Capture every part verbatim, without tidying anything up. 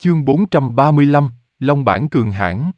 Chương bốn trăm ba mươi lăm, Long Bản cường hãn.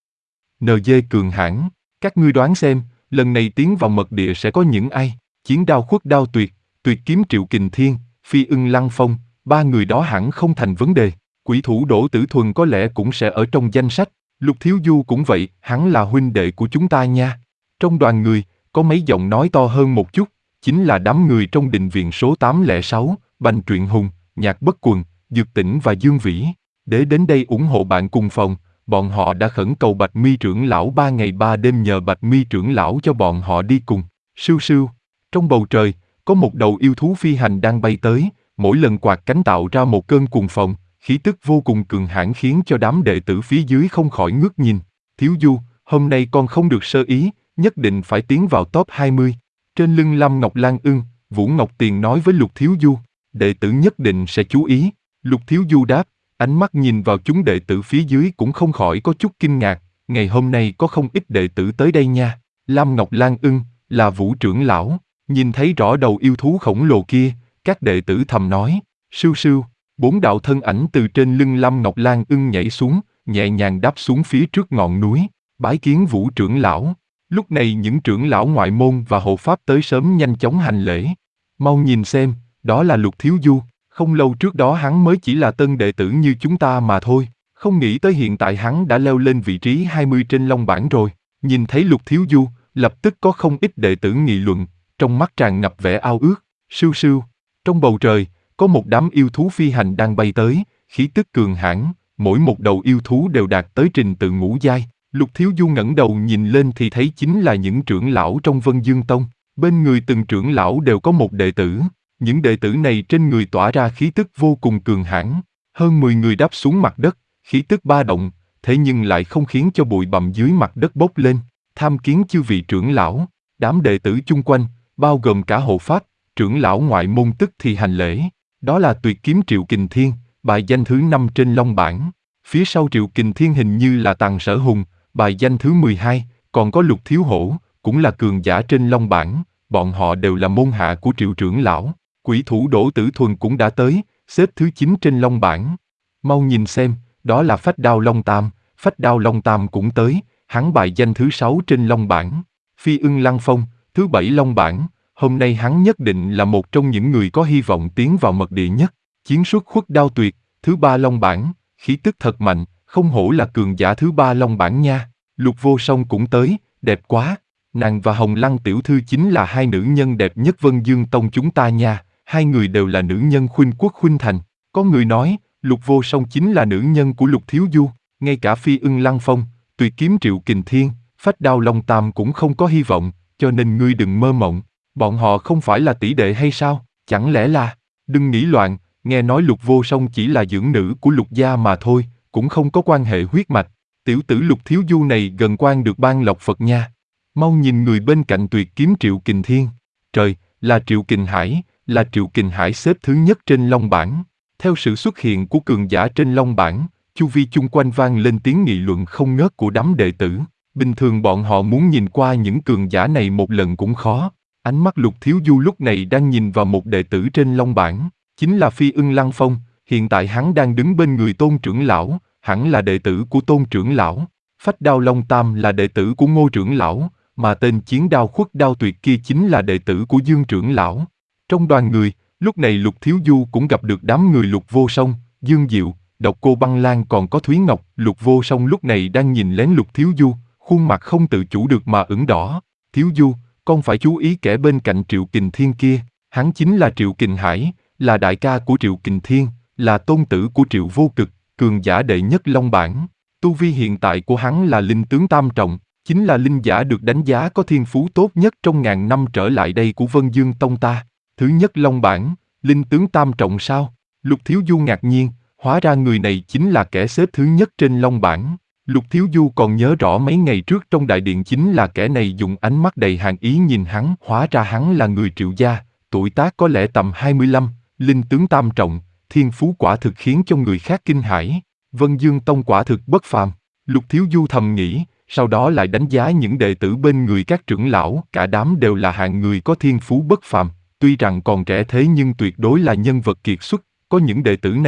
en giê cường hãn, các ngươi đoán xem, lần này tiến vào mật địa sẽ có những ai? Chiến đao khuất đao tuyệt, tuyệt kiếm Triệu Kình Thiên, phi ưng Lăng Phong, ba người đó hẳn không thành vấn đề. Quỷ thủ Đỗ Tử Thuần có lẽ cũng sẽ ở trong danh sách, Lục Thiếu Du cũng vậy, hắn là huynh đệ của chúng ta nha. Trong đoàn người, có mấy giọng nói to hơn một chút, chính là đám người trong đình viện số tám không sáu, Bành Truyện Hùng, Nhạc Bất Quần, Dược Tĩnh và Dương Vĩ. Để đến đây ủng hộ bạn cùng phòng, bọn họ đã khẩn cầu Bạch Mi trưởng lão ba ngày ba đêm nhờ Bạch Mi trưởng lão cho bọn họ đi cùng. Sưu sưu, trong bầu trời, có một đầu yêu thú phi hành đang bay tới, mỗi lần quạt cánh tạo ra một cơn cuồng phong, khí tức vô cùng cường hãn khiến cho đám đệ tử phía dưới không khỏi ngước nhìn. Thiếu Du, hôm nay con không được sơ ý, nhất định phải tiến vào top hai mươi. Trên lưng Lâm Ngọc Lan Ưng, Vũ Ngọc Tiền nói với Lục Thiếu Du, đệ tử nhất định sẽ chú ý. Lục Thiếu Du đáp, ánh mắt nhìn vào chúng đệ tử phía dưới cũng không khỏi có chút kinh ngạc, ngày hôm nay có không ít đệ tử tới đây nha. Lâm Ngọc Lan Ưng, là Vũ trưởng lão, nhìn thấy rõ đầu yêu thú khổng lồ kia, các đệ tử thầm nói, sưu sưu, bốn đạo thân ảnh từ trên lưng Lâm Ngọc Lan Ưng nhảy xuống, nhẹ nhàng đáp xuống phía trước ngọn núi, bái kiến Vũ trưởng lão. Lúc này những trưởng lão ngoại môn và hộ pháp tới sớm nhanh chóng hành lễ. Mau nhìn xem, đó là Lục Thiếu Du, không lâu trước đó hắn mới chỉ là tân đệ tử như chúng ta mà thôi, không nghĩ tới hiện tại hắn đã leo lên vị trí hai mươi trên Long bảng rồi. Nhìn thấy Lục Thiếu Du, lập tức có không ít đệ tử nghị luận, trong mắt tràn ngập vẻ ao ước. Sưu sưu, trong bầu trời, có một đám yêu thú phi hành đang bay tới, khí tức cường hãn, mỗi một đầu yêu thú đều đạt tới trình tự ngũ giai. Lục Thiếu Du ngẩng đầu nhìn lên thì thấy chính là những trưởng lão trong Vân Dương Tông, bên người từng trưởng lão đều có một đệ tử, những đệ tử này trên người tỏa ra khí tức vô cùng cường hãn, hơn mười người đáp xuống mặt đất, khí tức ba động, thế nhưng lại không khiến cho bụi bặm dưới mặt đất bốc lên. Tham kiến chư vị trưởng lão, đám đệ tử chung quanh, bao gồm cả hộ pháp, trưởng lão ngoại môn tức thì hành lễ. Đó là tuyệt kiếm Triệu Kình Thiên, bài danh thứ năm trên Long bảng. Phía sau Triệu Kình Thiên hình như là Tằng Sở Hùng, bài danh thứ mười hai, còn có Lục Thiếu Hổ, cũng là cường giả trên Long bảng, bọn họ đều là môn hạ của Triệu trưởng lão. Quỷ thủ Đỗ Tử Thuần cũng đã tới, xếp thứ chín trên Long bảng. Mau nhìn xem, đó là Phách Đao Long Tam, Phách Đao Long Tam cũng tới, hắn bài danh thứ sáu trên Long bảng. Phi ưng Lăng Phong, thứ bảy Long bảng, hôm nay hắn nhất định là một trong những người có hy vọng tiến vào mật địa nhất. Chiến xuất khuất đao tuyệt, thứ ba Long bảng, khí tức thật mạnh, không hổ là cường giả thứ ba Long bảng nha. Lục Vô Song cũng tới, đẹp quá. Nàng và Hồng Lăng tiểu thư chính là hai nữ nhân đẹp nhất Vân Dương Tông chúng ta nha, hai người đều là nữ nhân khuynh quốc khuynh thành. Có người nói, Lục Vô Song chính là nữ nhân của Lục Thiếu Du, ngay cả Phi ưng Lăng Phong, tuyệt kiếm Triệu Kình Thiên, Phách Đao Long Tam cũng không có hy vọng, cho nên ngươi đừng mơ mộng. Bọn họ không phải là tỷ đệ hay sao? Chẳng lẽ là... Đừng nghĩ loạn, nghe nói Lục Vô Song chỉ là dưỡng nữ của Lục gia mà thôi, cũng không có quan hệ huyết mạch. Tiểu tử Lục Thiếu Du này gần quan được ban lộc Phật nha. Mau nhìn người bên cạnh tuyệt kiếm Triệu Kình Thiên. Trời, là Triệu Kình Hải, là Triệu Kình Hải xếp thứ nhất trên Long bảng. Theo sự xuất hiện của cường giả trên Long bảng, chu vi chung quanh vang lên tiếng nghị luận không ngớt của đám đệ tử. Bình thường bọn họ muốn nhìn qua những cường giả này một lần cũng khó. Ánh mắt Lục Thiếu Du lúc này đang nhìn vào một đệ tử trên Long bảng, chính là Phi ưng Lăng Phong. Hiện tại hắn đang đứng bên người Tôn trưởng lão, hẳn là đệ tử của Tôn trưởng lão. Phách Đao Long Tam là đệ tử của Ngô trưởng lão, mà tên Chiến Đao Khuất Đao Tuyệt kia chính là đệ tử của Dương trưởng lão. Trong đoàn người, lúc này Lục Thiếu Du cũng gặp được đám người Lục Vô Song, Dương Diệu, Độc Cô Băng Lan còn có Thúy Ngọc. Lục Vô Song lúc này đang nhìn lén Lục Thiếu Du, khuôn mặt không tự chủ được mà ửng đỏ. Thiếu Du, con phải chú ý kẻ bên cạnh Triệu Kình Thiên kia, hắn chính là Triệu Kình Hải, là đại ca của Triệu Kình Thiên, là tôn tử của Triệu Vô Cực, cường giả đệ nhất Long bảng. Tu vi hiện tại của hắn là linh tướng tam trọng, chính là linh giả được đánh giá có thiên phú tốt nhất trong ngàn năm trở lại đây của Vân Dương Tông ta. Thứ nhất Long bảng, linh tướng tam trọng sao? Lục Thiếu Du ngạc nhiên, hóa ra người này chính là kẻ xếp thứ nhất trên Long bảng. Lục Thiếu Du còn nhớ rõ mấy ngày trước trong đại điện chính là kẻ này dùng ánh mắt đầy hàn ý nhìn hắn, hóa ra hắn là người Triệu gia, tuổi tác có lẽ tầm hai mươi lăm, linh tướng tam trọng, thiên phú quả thực khiến cho người khác kinh hãi. Vân Dương Tông quả thực bất phàm. Lục Thiếu Du thầm nghĩ, sau đó lại đánh giá những đệ tử bên người các trưởng lão, cả đám đều là hạng người có thiên phú bất phàm, tuy rằng còn trẻ thế nhưng tuyệt đối là nhân vật kiệt xuất. Có những đệ tử này,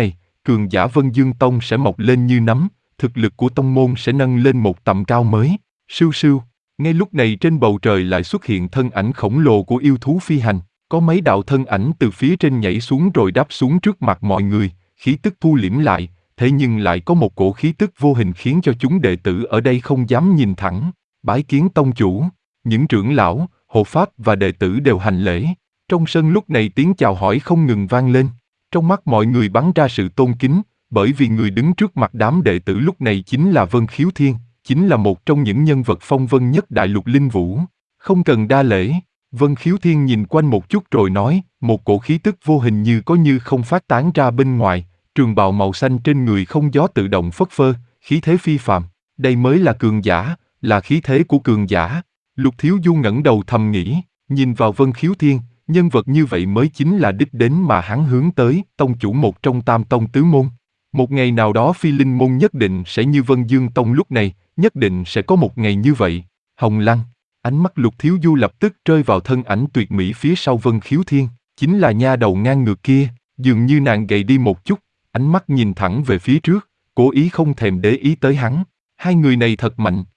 cường giả Vân Dương Tông sẽ mọc lên như nấm, thực lực của tông môn sẽ nâng lên một tầm cao mới. Sưu sưu, ngay lúc này trên bầu trời lại xuất hiện thân ảnh khổng lồ của yêu thú phi hành, có mấy đạo thân ảnh từ phía trên nhảy xuống rồi đáp xuống trước mặt mọi người, khí tức thu liễm lại, thế nhưng lại có một cổ khí tức vô hình khiến cho chúng đệ tử ở đây không dám nhìn thẳng. Bái kiến tông chủ, những trưởng lão, hộ pháp và đệ tử đều hành lễ. Trong sân lúc này tiếng chào hỏi không ngừng vang lên. Trong mắt mọi người bắn ra sự tôn kính, bởi vì người đứng trước mặt đám đệ tử lúc này chính là Vân Khiếu Thiên, chính là một trong những nhân vật phong vân nhất đại lục linh vũ. Không cần đa lễ, Vân Khiếu Thiên nhìn quanh một chút rồi nói, một cổ khí tức vô hình như có như không phát tán ra bên ngoài, trường bào màu xanh trên người không gió tự động phất phơ, khí thế phi phàm. Đây mới là cường giả, là khí thế của cường giả. Lục Thiếu Du ngẩng đầu thầm nghĩ, nhìn vào Vân Khiếu Thiên, nhân vật như vậy mới chính là đích đến mà hắn hướng tới, tông chủ một trong tam tông tứ môn. Một ngày nào đó Phi Linh môn nhất định sẽ như Vân Dương Tông lúc này, nhất định sẽ có một ngày như vậy. Hồng Lăng, ánh mắt Lục Thiếu Du lập tức rơi vào thân ảnh tuyệt mỹ phía sau Vân Khiếu Thiên, chính là nha đầu ngang ngược kia, dường như nàng gầy đi một chút, ánh mắt nhìn thẳng về phía trước, cố ý không thèm để ý tới hắn. Hai người này thật mạnh,